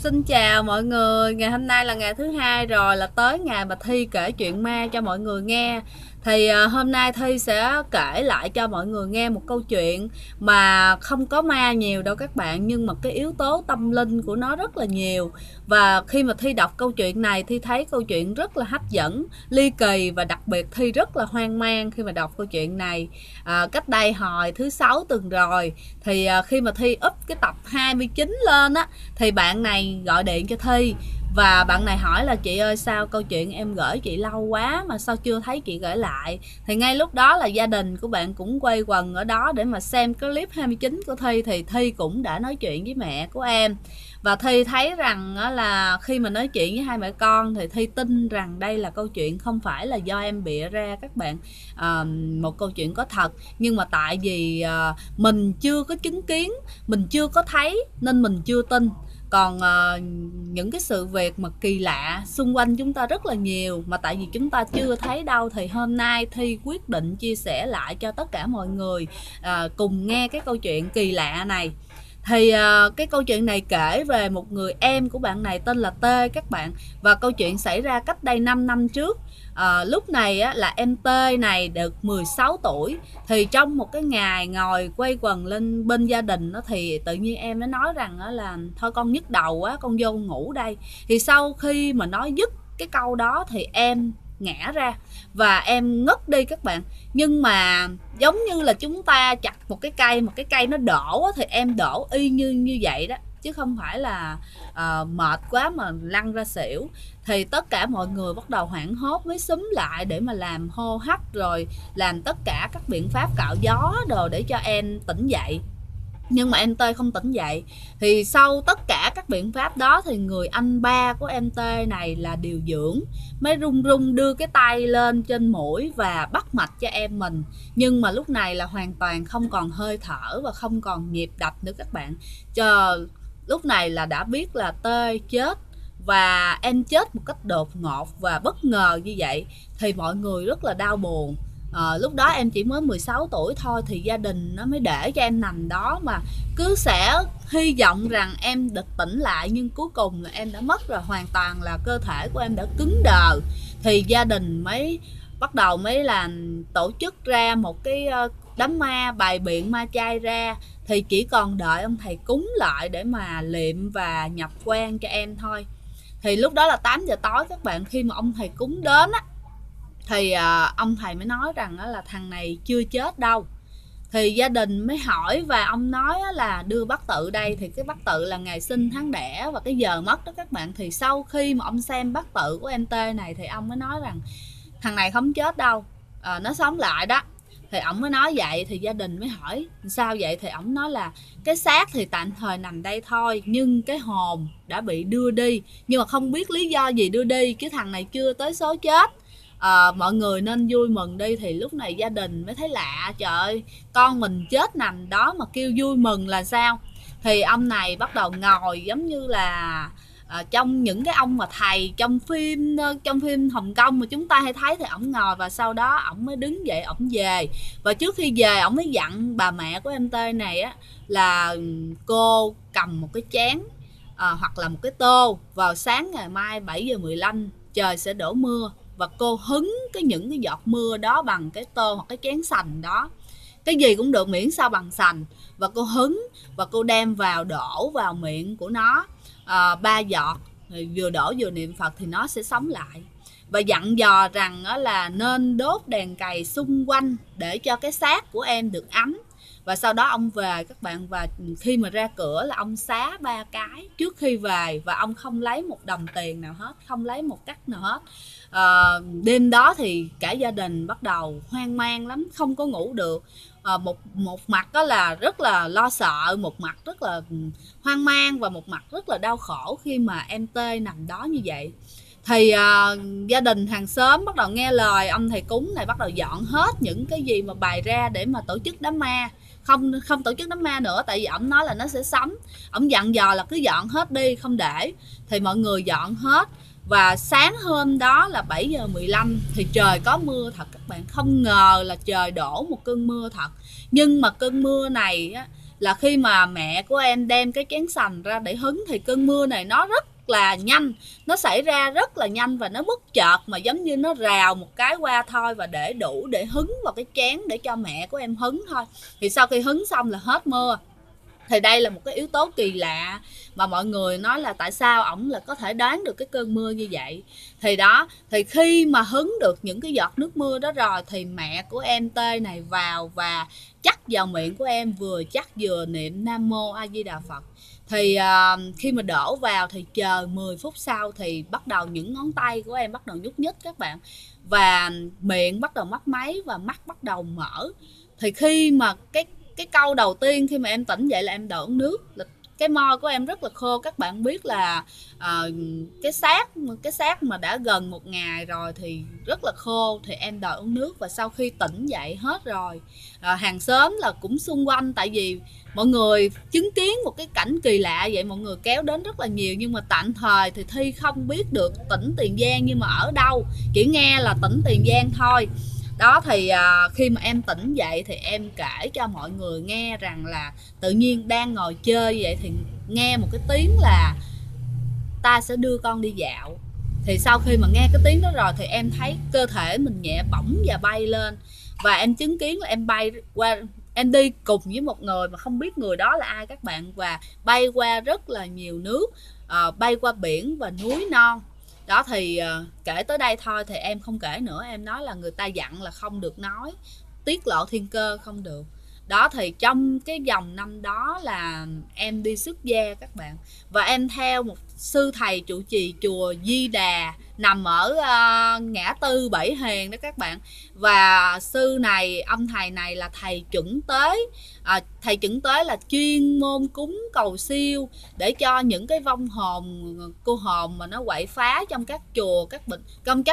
Xin chào mọi người, ngày hôm nay là ngày thứ hai rồi, là tới ngày mà Thi kể chuyện ma cho mọi người nghe. Thì hôm nay Thi sẽ kể lại cho mọi người nghe một câu chuyện mà không có ma nhiều đâu các bạn, nhưng mà cái yếu tố tâm linh của nó rất là nhiều. Và khi mà Thi đọc câu chuyện này, Thi thấy câu chuyện rất là hấp dẫn, ly kỳ, và đặc biệt Thi rất là hoang mang khi mà đọc câu chuyện này. Cách đây hồi thứ sáu tuần rồi, thì khi mà Thi up cái tập 29 lên á, thì bạn này gọi điện cho Thi, và bạn này hỏi là: chị ơi, sao câu chuyện em gửi chị lâu quá mà sao chưa thấy chị gửi lại. Thì ngay lúc đó là gia đình của bạn cũng quây quần ở đó để mà xem cái clip 29 của Thi. Thì Thi cũng đã nói chuyện với mẹ của em, và Thi thấy rằng là khi mà nói chuyện với hai mẹ con thì Thi tin rằng đây là câu chuyện không phải là do em bịa ra các bạn. Một câu chuyện có thật, nhưng mà tại vì mình chưa có chứng kiến, mình chưa có thấy nên mình chưa tin. Còn những cái sự việc mà kỳ lạ xung quanh chúng ta rất là nhiều, mà tại vì chúng ta chưa thấy đâu, thì hôm nay Thi quyết định chia sẻ lại cho tất cả mọi người cùng nghe cái câu chuyện kỳ lạ này. Thì cái câu chuyện này kể về một người em của bạn này tên là T các bạn. Và câu chuyện xảy ra cách đây 5 năm trước. Lúc này á, là em T này được 16 tuổi. Thì trong một cái ngày ngồi quây quần lên bên gia đình đó, thì tự nhiên em mới nói rằng là thôi con nhức đầu quá, con vô ngủ đây. Thì sau khi mà nói dứt cái câu đó thì em ngã ra và em ngất đi các bạn. Nhưng mà giống như là chúng ta chặt một cái cây, một cái cây nó đổ thì em đổ y như vậy đó, chứ không phải là mệt quá mà lăn ra xỉu. Thì tất cả mọi người bắt đầu hoảng hốt, mới xúm lại để mà làm hô hấp, rồi làm tất cả các biện pháp cạo gió đồ để cho em tỉnh dậy. Nhưng mà em T không tỉnh dậy. Thì sau tất cả các biện pháp đó thì người anh ba của em T này là điều dưỡng mới run run đưa cái tay lên trên mũi và bắt mạch cho em mình. Nhưng mà lúc này là hoàn toàn không còn hơi thở và không còn nhịp đập nữa các bạn. Lúc này là đã biết là T chết, và em chết một cách đột ngột và bất ngờ như vậy. Thì mọi người rất là đau buồn. Lúc đó em chỉ mới 16 tuổi thôi, thì gia đình nó mới để cho em nằm đó, mà cứ sẽ hy vọng rằng em được tỉnh lại. Nhưng cuối cùng là em đã mất rồi, hoàn toàn là cơ thể của em đã cứng đờ. Thì gia đình mới bắt đầu làm tổ chức ra một cái đám ma, bày biện ma chay ra. Thì chỉ còn đợi ông thầy cúng lại để mà liệm và nhập quan cho em thôi. Thì lúc đó là 8 giờ tối các bạn. Khi mà ông thầy cúng đến á, thì ông thầy mới nói rằng là thằng này chưa chết đâu. Thì gia đình mới hỏi, và ông nói là đưa bát tự đây. Thì cái bát tự là ngày sinh tháng đẻ và cái giờ mất đó các bạn. Thì sau khi mà ông xem bát tự của em T này thì ông mới nói rằng thằng này không chết đâu, nó sống lại đó. Thì ổng mới nói vậy. Thì gia đình mới hỏi sao vậy. Thì ổng nói là cái xác thì tạm thời nằm đây thôi, nhưng cái hồn đã bị đưa đi, nhưng mà không biết lý do gì đưa đi, chứ thằng này chưa tới số chết. Mọi người nên vui mừng đi. Thì lúc này gia đình mới thấy lạ, trời ơi, con mình chết nằm đó mà kêu vui mừng là sao. Thì ông này bắt đầu ngồi giống như là trong những cái ông mà thầy trong phim Hồng Kông mà chúng ta hay thấy. Thì ổng ngồi và sau đó ổng mới đứng dậy, ổng về. Và trước khi về ổng mới dặn bà mẹ của em T này á, là cô cầm một cái chén hoặc là một cái tô, vào sáng ngày mai 7:15 trời sẽ đổ mưa, và cô hứng những cái giọt mưa đó bằng cái tô hoặc cái chén sành đó, cái gì cũng được miễn sao bằng sành. Và cô hứng và cô đem vào đổ vào miệng của nó 3 giọt, vừa đổ vừa niệm Phật thì nó sẽ sống lại. Và dặn dò rằng là nên đốt đèn cầy xung quanh để cho cái xác của em được ấm. Và sau đó ông về các bạn, và khi mà ra cửa là ông xá 3 cái trước khi về, và ông không lấy một đồng tiền nào hết, không lấy một cắc nào hết. Đêm đó thì cả gia đình bắt đầu hoang mang lắm, không có ngủ được. Một mặt đó là rất là lo sợ, một mặt rất là hoang mang, và một mặt rất là đau khổ khi mà em T nằm đó như vậy. Thì gia đình hàng xóm bắt đầu nghe lời ông thầy cúng này, bắt đầu dọn hết những cái gì mà bày ra để mà tổ chức đám ma. Không tổ chức đám ma nữa, tại vì ổng nói là nó sẽ sống. Ổng dặn dò là cứ dọn hết đi, không để. Thì mọi người dọn hết. Và sáng hôm đó là 7:15 thì trời có mưa thật các bạn. Không ngờ là trời đổ một cơn mưa thật. Nhưng mà cơn mưa này là khi mà mẹ của em đem cái chén sành ra để hứng thì cơn mưa này nó rất là nhanh, nó xảy ra rất là nhanh và nó bất chợt, mà giống như nó rào một cái qua thôi, và để đủ để hứng vào cái chén để cho mẹ của em hứng thôi. Thì sau khi hứng xong là hết mưa. Thì đây là một cái yếu tố kỳ lạ mà mọi người nói là tại sao ổng là có thể đoán được cái cơn mưa như vậy. Thì đó, thì khi mà hứng được những cái giọt nước mưa đó rồi thì mẹ của em Tê này vào và chắc vào miệng của em, vừa chắc vừa niệm Nam Mô A Di Đà Phật. Thì khi mà đổ vào thì chờ 10 phút sau thì bắt đầu những ngón tay của em bắt đầu nhúc nhích các bạn, và miệng bắt đầu mấp máy và mắt bắt đầu mở. Thì khi mà cái câu đầu tiên khi mà em tỉnh dậy là em đổ nước, là cái môi của em rất là khô. Các bạn biết là cái xác mà đã gần 1 ngày rồi thì rất là khô, thì em đòi uống nước. Và sau khi tỉnh dậy hết rồi, hàng xóm là cũng xung quanh, tại vì mọi người chứng kiến một cái cảnh kỳ lạ vậy, mọi người kéo đến rất là nhiều. Nhưng mà tạm thời thì Thi không biết được tỉnh Tiền Giang nhưng mà ở đâu, chỉ nghe là tỉnh Tiền Giang thôi. Đó thì khi mà em tỉnh dậy thì em kể cho mọi người nghe rằng là tự nhiên đang ngồi chơi vậy thì nghe một cái tiếng là ta sẽ đưa con đi dạo. Thì sau khi mà nghe cái tiếng đó rồi thì em thấy cơ thể mình nhẹ bỗng và bay lên, và em chứng kiến là em bay qua, em đi cùng với một người mà không biết người đó là ai các bạn, và bay qua rất là nhiều nước, bay qua biển và núi non. Đó thì kể tới đây thôi thì em không kể nữa. Em nói là người ta dặn là không được nói, tiết lộ thiên cơ không được. Đó thì trong cái vòng năm đó là em đi xuất gia các bạn, và em theo một sư thầy trụ trì chùa Di Đà nằm ở ngã tư Bảy Hèn đó các bạn. Và sư này, ông thầy này là thầy chuẩn tế. Thầy chuẩn tế là chuyên môn cúng cầu siêu để cho những cái vong hồn, cô hồn mà nó quậy phá trong các chùa, các bệnh,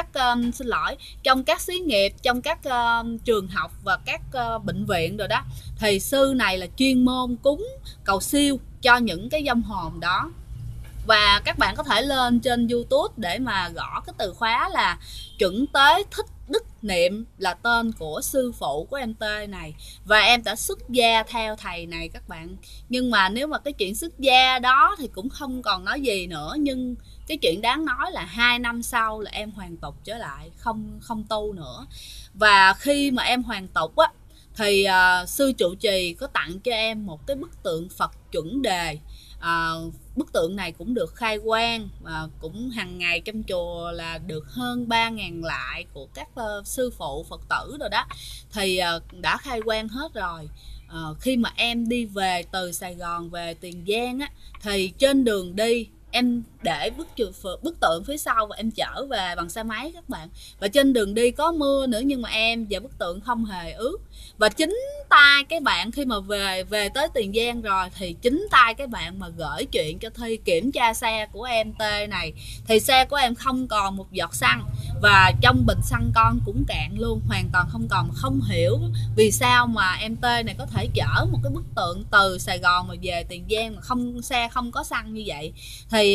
trong các xí nghiệp, trong các trường học và các bệnh viện rồi đó. Thì sư này là chuyên môn cúng cầu siêu cho những cái vong hồn đó. Và các bạn có thể lên trên YouTube để mà gõ cái từ khóa là chuẩn tế thích đức niệm là tên của sư phụ của em Tê này. Và em đã xuất gia theo thầy này các bạn. Nhưng mà nếu mà cái chuyện xuất gia đó thì cũng không còn nói gì nữa. Nhưng cái chuyện đáng nói là 2 năm sau là em hoàn tục trở lại, không tu nữa. Và khi mà em hoàn tục á thì sư trụ trì có tặng cho em một cái bức tượng Phật chuẩn đề. Bức tượng này cũng được khai quang, và cũng hàng ngày trong chùa là được hơn 3.000 lại của các sư phụ Phật tử rồi đó. Thì đã khai quang hết rồi. Khi mà em đi về từ Sài Gòn về Tiền Giang á, thì trên đường đi em để bức tượng phía sau và em chở về bằng xe máy các bạn. Và trên đường đi có mưa nữa nhưng mà em và bức tượng không hề ướt. Và chính tay cái bạn khi mà về tới Tiền Giang rồi thì chính tay cái bạn mà gửi chuyện cho Thi kiểm tra xe của em Tê này, thì xe của em không còn một giọt xăng, và trong bình xăng con cũng cạn luôn, hoàn toàn không còn. Mà không hiểu vì sao mà em Tê này có thể chở một cái bức tượng từ Sài Gòn mà về Tiền Giang mà xe không có xăng như vậy. Thì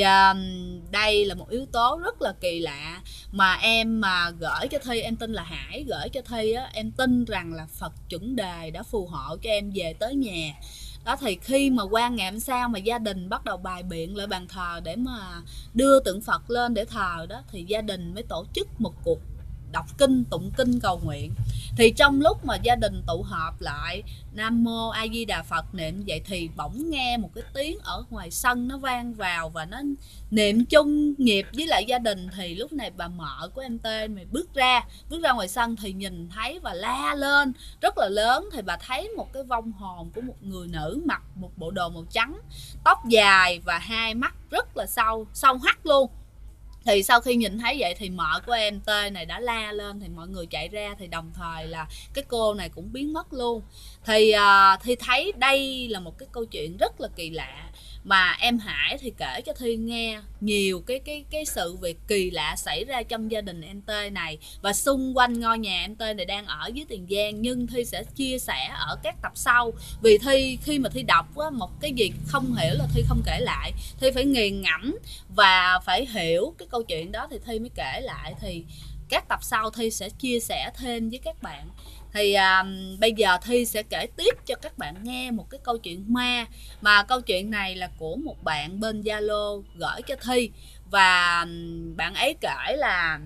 đây là một yếu tố rất là kỳ lạ mà em mà gửi cho Thi, em tin là Hải gửi cho Thi á, em tin rằng là Phật chuẩn đề đã phù hộ cho em về tới nhà. Đó thì khi mà qua ngày hôm sau mà gia đình bắt đầu bày biện lại bàn thờ để mà đưa tượng Phật lên để thờ đó, thì gia đình mới tổ chức một cuộc đọc kinh, tụng kinh cầu nguyện. Thì trong lúc mà gia đình tụ họp lại Nam Mô A Di Đà Phật niệm vậy thì bỗng nghe một cái tiếng ở ngoài sân nó vang vào, và nó niệm chung nhịp với lại gia đình. Thì lúc này bà mợ của em Tê mày bước ra ngoài sân thì nhìn thấy và la lên rất là lớn. Thì bà thấy một cái vong hồn của một người nữ mặc một bộ đồ màu trắng, tóc dài và hai mắt rất là sâu hắt luôn. Thì sau khi nhìn thấy vậy thì mợ của em Tê này đã la lên, thì mọi người chạy ra, thì đồng thời là cái cô này cũng biến mất luôn. Thì thấy đây là một cái câu chuyện rất là kỳ lạ mà em Hải thì kể cho Thi nghe nhiều cái sự việc kỳ lạ xảy ra trong gia đình em Tê này và xung quanh ngôi nhà em Tê này đang ở dưới Tiền Giang. Nhưng Thi sẽ chia sẻ ở các tập sau, vì Thi khi mà Thi đọc á, một cái gì không hiểu là Thi không kể lại, Thi phải nghiền ngẫm và phải hiểu cái câu chuyện đó thì Thi mới kể lại. Thì các tập sau Thi sẽ chia sẻ thêm với các bạn. Thì bây giờ Thi sẽ kể tiếp cho các bạn nghe một cái câu chuyện ma, mà câu chuyện này là của một bạn bên Zalo gửi cho Thi. Và bạn ấy kể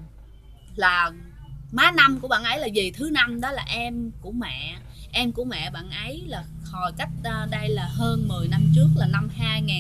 là má năm của bạn ấy là dì thứ năm, đó là em của mẹ bạn ấy, là hồi cách đây là hơn 10 năm trước, là năm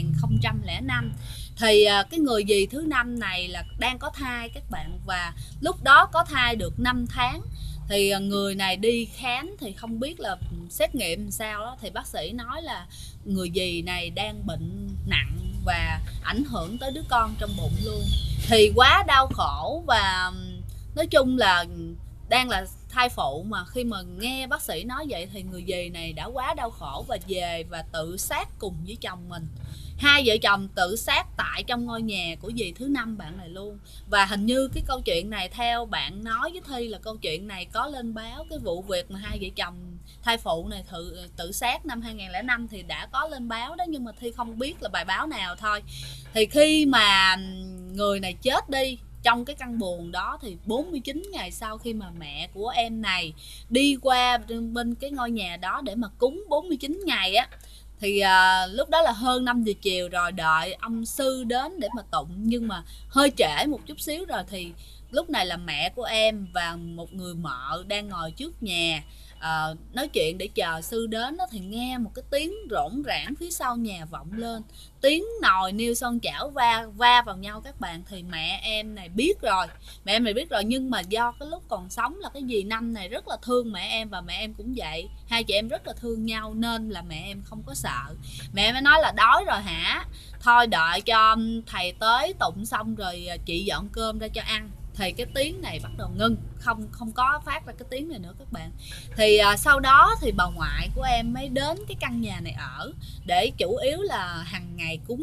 2005. Thì cái người dì thứ năm này là đang có thai các bạn, và lúc đó có thai được 5 tháng. Thì người này đi khám thì không biết là xét nghiệm sao đó, thì bác sĩ nói là người dì này đang bệnh nặng và ảnh hưởng tới đứa con trong bụng luôn. Thì quá đau khổ, và nói chung là đang là thai phụ, mà khi mà nghe bác sĩ nói vậy thì người dì này đã quá đau khổ và về và tự sát cùng với chồng mình. Hai vợ chồng tự sát tại trong ngôi nhà của dì thứ năm bạn này luôn. Và hình như cái câu chuyện này, theo bạn nói với Thi, là câu chuyện này có lên báo, cái vụ việc mà hai vợ chồng thai phụ này tự sát năm 2005 thì đã có lên báo đó, nhưng mà Thi không biết là bài báo nào thôi. Thì khi mà người này chết đi trong cái căn buồng đó, thì 49 ngày sau khi mà mẹ của em này đi qua bên cái ngôi nhà đó để mà cúng 49 ngày á, thì lúc đó là hơn 5 giờ chiều rồi, đợi ông sư đến để mà tụng, nhưng mà hơi trễ một chút xíu rồi. Thì lúc này là mẹ của em và một người mợ đang ngồi trước nhà nói chuyện để chờ sư đến đó, thì nghe một cái tiếng rỗng rãng phía sau nhà vọng lên, tiếng nồi niêu son chảo va vào nhau các bạn. Thì mẹ em này biết rồi, nhưng mà do cái lúc còn sống là cái dì năm này rất là thương mẹ em, và mẹ em cũng vậy, hai chị em rất là thương nhau, nên là mẹ em không có sợ. Mẹ em mới nói là đói rồi hả, thôi đợi cho thầy tới tụng xong rồi chị dọn cơm ra cho ăn. Thì cái tiếng này bắt đầu ngưng, không có phát ra cái tiếng này nữa các bạn. Thì sau đó thì bà ngoại của em mới đến cái căn nhà này ở, để chủ yếu là hàng ngày cúng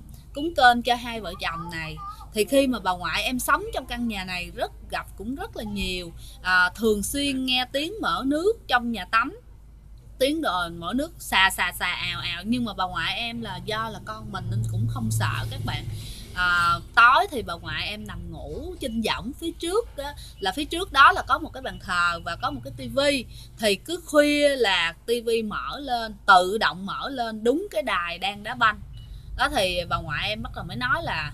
cơm cho hai vợ chồng này. Thì khi mà bà ngoại em sống trong căn nhà này cũng rất là nhiều, thường xuyên nghe tiếng mở nước trong nhà tắm, tiếng rồi mở nước xà ào ào. Nhưng mà bà ngoại em là do là con mình nên cũng không sợ các bạn. Tối thì bà ngoại em nằm ngủ trên võng phía trước đó, là phía trước đó là có một cái bàn thờ và có một cái tivi. Thì cứ khuya là tivi mở lên, tự động mở lên đúng cái đài đang đá banh đó. Thì bà ngoại em bắt đầu mới nói là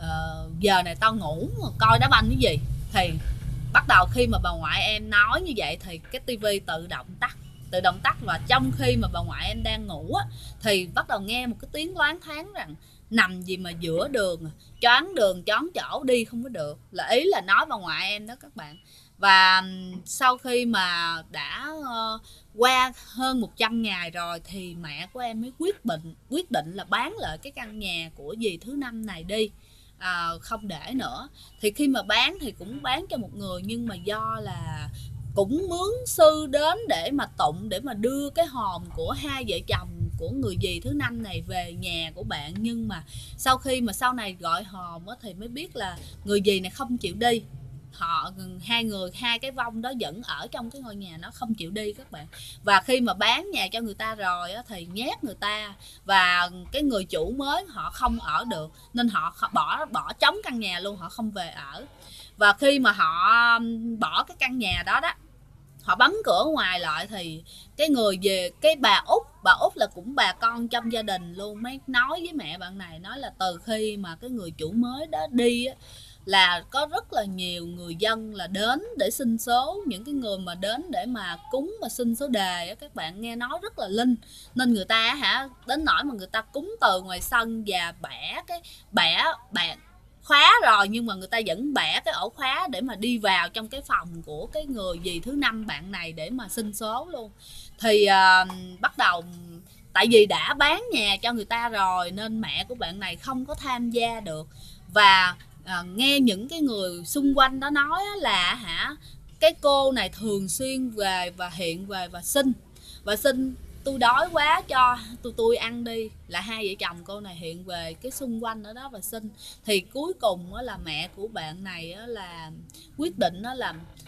giờ này tao ngủ mà coi đá banh cái gì. Thì bắt đầu khi mà bà ngoại em nói như vậy thì cái tivi tự động tắt. Và trong khi mà bà ngoại em đang ngủ á, thì bắt đầu nghe một cái tiếng loáng thoáng rằng nằm gì mà giữa đường, choán chỗ đi không có được, là ý là nói bà ngoại em đó các bạn. Và sau khi mà đã qua hơn 100 ngày rồi, thì mẹ của em mới quyết định là bán lại cái căn nhà của dì thứ năm này đi, không để nữa. Thì khi mà bán thì cũng bán cho một người, nhưng mà do là cũng mướn sư đến để mà tụng, để mà đưa cái hòm của hai vợ chồng của người dì thứ năm này về nhà của bạn. Nhưng mà sau này gọi hòm thì mới biết là người dì này không chịu đi. Hai cái vong đó vẫn ở trong cái ngôi nhà, nó không chịu đi các bạn. Và khi mà bán nhà cho người ta rồi thì nhét người ta, và cái người chủ mới họ không ở được, nên họ bỏ trống căn nhà luôn, họ không về ở. Và khi mà họ bỏ cái căn nhà đó họ bấm cửa ngoài lại, thì cái người về cái bà út là cũng bà con trong gia đình luôn, mới nói với mẹ bạn này, nói là từ khi mà cái người chủ mới đó đi á, là có rất là nhiều người dân là đến để xin số. Những cái người mà đến để mà cúng mà xin số đề á, các bạn nghe nói rất là linh, nên người ta đến nỗi mà người ta cúng từ ngoài sân và bẻ khóa rồi, nhưng mà người ta vẫn bẻ cái ổ khóa để mà đi vào trong cái phòng của cái người dì thứ năm bạn này để mà xin số luôn. Thì bắt đầu, tại vì đã bán nhà cho người ta rồi nên mẹ của bạn này không có tham gia được. Và nghe những cái người xung quanh đó nói là cái cô này thường xuyên về và hiện về và xin tôi đói quá cho tôi ăn đi, là hai vợ chồng cô này hiện về cái xung quanh ở đó và xin. Thì cuối cùng là mẹ của bạn này là quyết định là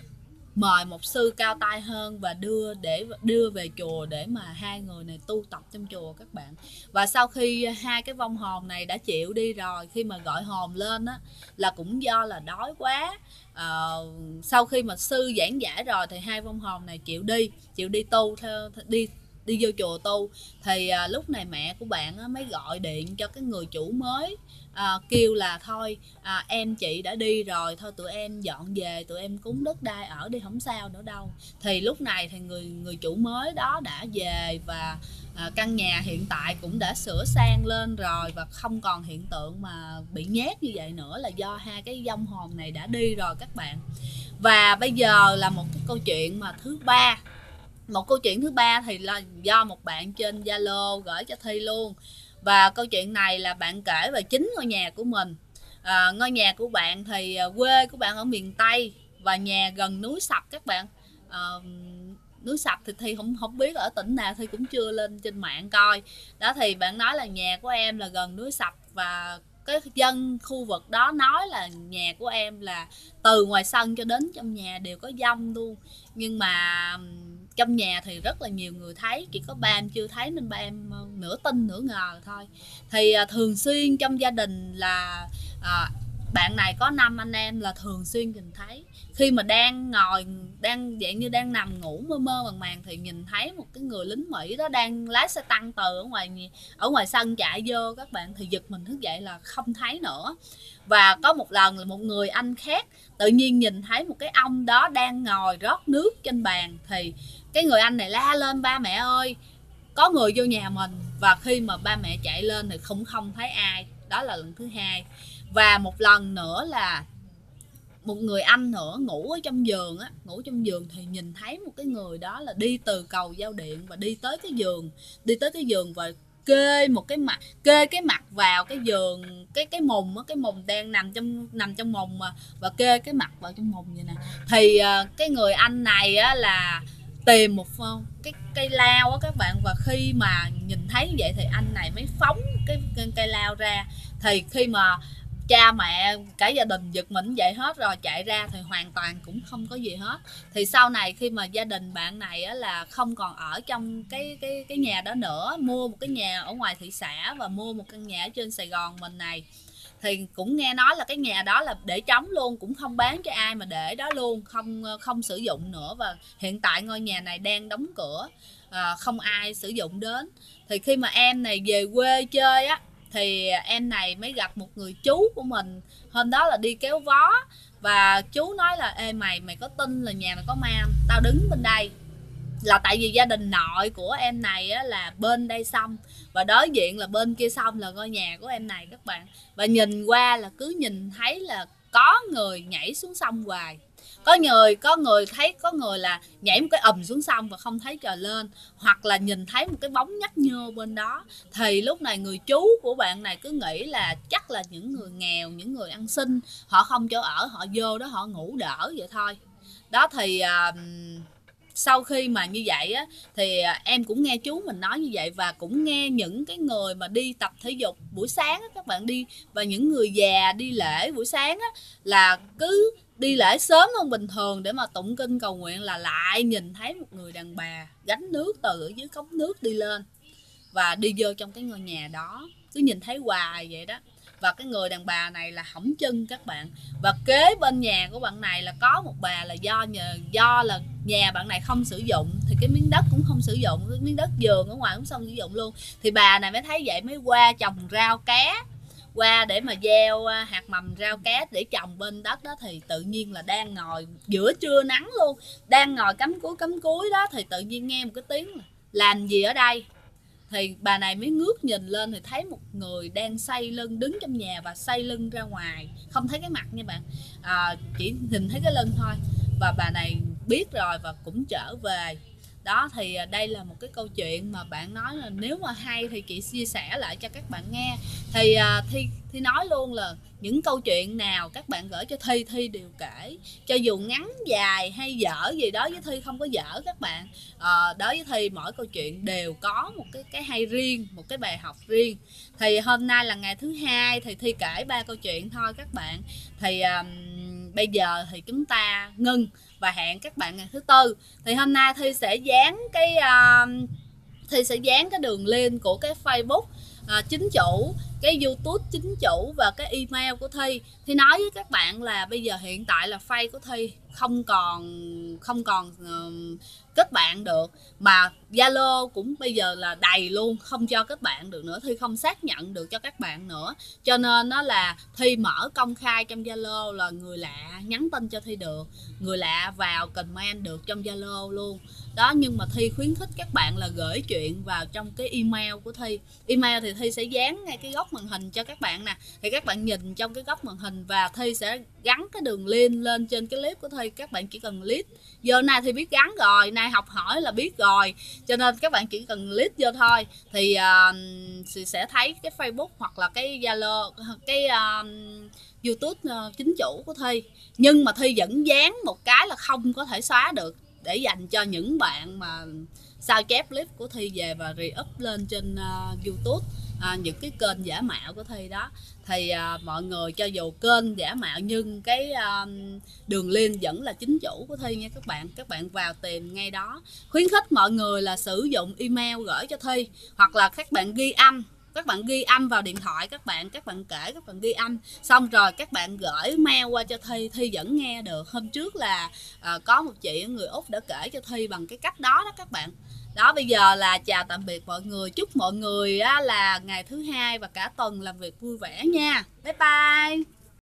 mời một sư cao tay hơn và đưa về chùa để mà hai người này tu tập trong chùa các bạn. Và sau khi hai cái vong hồn này đã chịu đi rồi, khi mà gọi hồn lên á là cũng do là đói quá. Sau khi mà sư giảng giải rồi thì hai vong hồn này chịu đi tu theo đi vô chùa tu. Thì lúc này mẹ của bạn mới gọi điện cho cái người chủ mới, kêu là thôi em chị đã đi rồi, thôi tụi em dọn về, tụi em cúng đất đai ở đi, không sao nữa đâu. Thì lúc này thì người chủ mới đó đã về và căn nhà hiện tại cũng đã sửa sang lên rồi và không còn hiện tượng mà bị nhét như vậy nữa, là do hai cái vong hồn này đã đi rồi các bạn. Và bây giờ là một cái câu chuyện mà thứ ba. Một câu chuyện thứ ba thì là do một bạn trên Zalo gửi cho Thi luôn. Và câu chuyện này là bạn kể về chính ngôi nhà của mình. Ngôi nhà của bạn thì quê của bạn ở miền Tây và nhà gần núi Sập các bạn. Núi Sập thì Thi không biết ở tỉnh nào, Thi cũng chưa lên trên mạng coi. Đó thì bạn nói là nhà của em là gần núi Sập và cái dân khu vực đó nói là nhà của em là từ ngoài sân cho đến trong nhà đều có dông luôn. Nhưng mà trong nhà thì rất là nhiều người thấy, chỉ có ba em chưa thấy nên ba em nửa tin nửa ngờ thôi. Thì thường xuyên trong gia đình là bạn này có 5 anh em là thường xuyên nhìn thấy. Khi mà đang dạng như đang nằm ngủ mơ mơ màng màng thì nhìn thấy một cái người lính Mỹ đó đang lái xe tăng từ ở ngoài sân chạy vô các bạn, thì giật mình thức dậy là không thấy nữa. Và có một lần là một người anh khác tự nhiên nhìn thấy một cái ông đó đang ngồi rót nước trên bàn, thì cái người anh này la lên ba mẹ ơi có người vô nhà mình. Và khi mà ba mẹ chạy lên thì không thấy ai. Đó là lần thứ hai. Và một lần nữa là một người anh nữa ngủ trong giường thì nhìn thấy một cái người đó là đi từ cầu giao điện và đi tới cái giường và kê cái mặt vào cái giường, cái mùng đang nằm trong mùng và kê cái mặt vào trong mùng vậy nè. Thì cái người anh này là tìm một cái cây lao các bạn, và khi mà nhìn thấy như vậy thì anh này mới phóng cái cây lao ra. Thì khi mà cha mẹ cả gia đình giật mình vậy hết rồi chạy ra thì hoàn toàn cũng không có gì hết. Thì sau này khi mà gia đình bạn này là không còn ở trong cái nhà đó nữa, mua một cái nhà ở ngoài thị xã và mua một căn nhà ở trên Sài Gòn mình này, thì cũng nghe nói là cái nhà đó là để trống luôn, cũng không bán cho ai mà để đó luôn, không sử dụng nữa. Và hiện tại ngôi nhà này đang đóng cửa, không ai sử dụng đến. Thì khi mà em này về quê chơi á thì em này mới gặp một người chú của mình, hôm đó là đi kéo vó. Và chú nói là ê mày có tin là nhà mày có ma không? Tao đứng bên đây. Là tại vì gia đình nội của em này là bên đây sông và đối diện là bên kia sông là ngôi nhà của em này các bạn. Và nhìn qua là cứ nhìn thấy là có người nhảy xuống sông hoài. Có người thấy có người là nhảy một cái xuống sông và không thấy trời lên, hoặc là nhìn thấy một cái bóng nhấp nhô bên đó. Thì lúc này người chú của bạn này cứ nghĩ là chắc là những người nghèo, những người ăn xin, họ không chỗ ở, họ vô đó họ ngủ đỡ vậy thôi. Đó thì sau khi mà như vậy á thì em cũng nghe chú mình nói như vậy, và cũng nghe những cái người mà đi tập thể dục buổi sáng á, các bạn đi, và những người già đi lễ buổi sáng á là cứ đi lễ sớm hơn bình thường để mà tụng kinh cầu nguyện, là lại nhìn thấy một người đàn bà gánh nước từ ở dưới cống nước đi lên và đi vô trong cái ngôi nhà đó, cứ nhìn thấy hoài vậy đó. Và cái người đàn bà này là hỏng chân các bạn. Và kế bên nhà của bạn này là có một bà là do là nhà bạn này không sử dụng thì cái miếng đất cũng không sử dụng, cái miếng đất vườn ở ngoài cũng không sử dụng luôn. Thì bà này mới thấy vậy mới qua trồng rau cá, qua để mà gieo hạt mầm rau cá để trồng bên đất đó. Thì tự nhiên là đang ngồi giữa trưa nắng luôn, đang ngồi cắm cúi đó, thì tự nhiên nghe một cái tiếng là làm gì ở đây. Thì bà này mới ngước nhìn lên thì thấy một người đang xoay lưng đứng trong nhà và xoay lưng ra ngoài, không thấy cái mặt nha bạn, chỉ nhìn thấy cái lưng thôi. Và bà này biết rồi và cũng trở về. Đó thì đây là một cái câu chuyện mà bạn nói là nếu mà hay thì chị chia sẻ lại cho các bạn nghe. Thì Thi nói luôn là những câu chuyện nào các bạn gửi cho Thi đều kể, cho dù ngắn dài hay dở gì đó với Thi không có dở các bạn. Đối với Thi mỗi câu chuyện đều có một cái hay riêng, một cái bài học riêng. Thì hôm nay là ngày thứ hai thì Thi kể 3 câu chuyện thôi các bạn. Thì bây giờ thì chúng ta ngưng và hẹn các bạn ngày thứ Tư. Thì hôm nay Thi sẽ dán cái đường link của cái Facebook chính chủ, cái YouTube chính chủ và cái email của Thi. Thi nói với các bạn là bây giờ hiện tại là face của Thi không còn kết bạn được, mà Zalo cũng bây giờ là đầy luôn, không cho kết bạn được nữa. Thi không xác nhận được cho các bạn nữa, cho nên nó là Thi mở công khai trong Zalo, là người lạ nhắn tin cho Thi được, người lạ vào comment được trong Zalo luôn đó. Nhưng mà Thi khuyến khích các bạn là gửi chuyện vào trong cái email của Thi. Email thì Thi sẽ dán ngay cái góc màn hình cho các bạn nè, thì các bạn nhìn trong cái góc màn hình và Thi sẽ gắn cái đường link lên trên cái clip của Thi. Các bạn chỉ cần click vô, nay Thi biết gắn rồi, nay học hỏi là biết rồi, cho nên các bạn chỉ cần click vô thôi thì sẽ thấy cái Facebook hoặc là cái Zalo, cái YouTube chính chủ của Thi. Nhưng mà Thi vẫn dán một cái là không có thể xóa được, để dành cho những bạn mà sao chép clip của Thi về và re-up lên trên YouTube, những cái kênh giả mạo của Thi đó. Thì mọi người cho dù kênh giả mạo nhưng cái đường link vẫn là chính chủ của Thi nha các bạn vào tìm ngay đó. Khuyến khích mọi người là sử dụng email gửi cho Thi, hoặc là các bạn ghi âm vào điện thoại các bạn kể, các bạn ghi âm xong rồi các bạn gửi mail qua cho Thi vẫn nghe được. Hôm trước là có một chị người Úc đã kể cho Thi bằng cái cách đó đó các bạn. Đó, bây giờ là chào tạm biệt mọi người, chúc mọi người là ngày thứ Hai và cả tuần làm việc vui vẻ nha. Bye bye.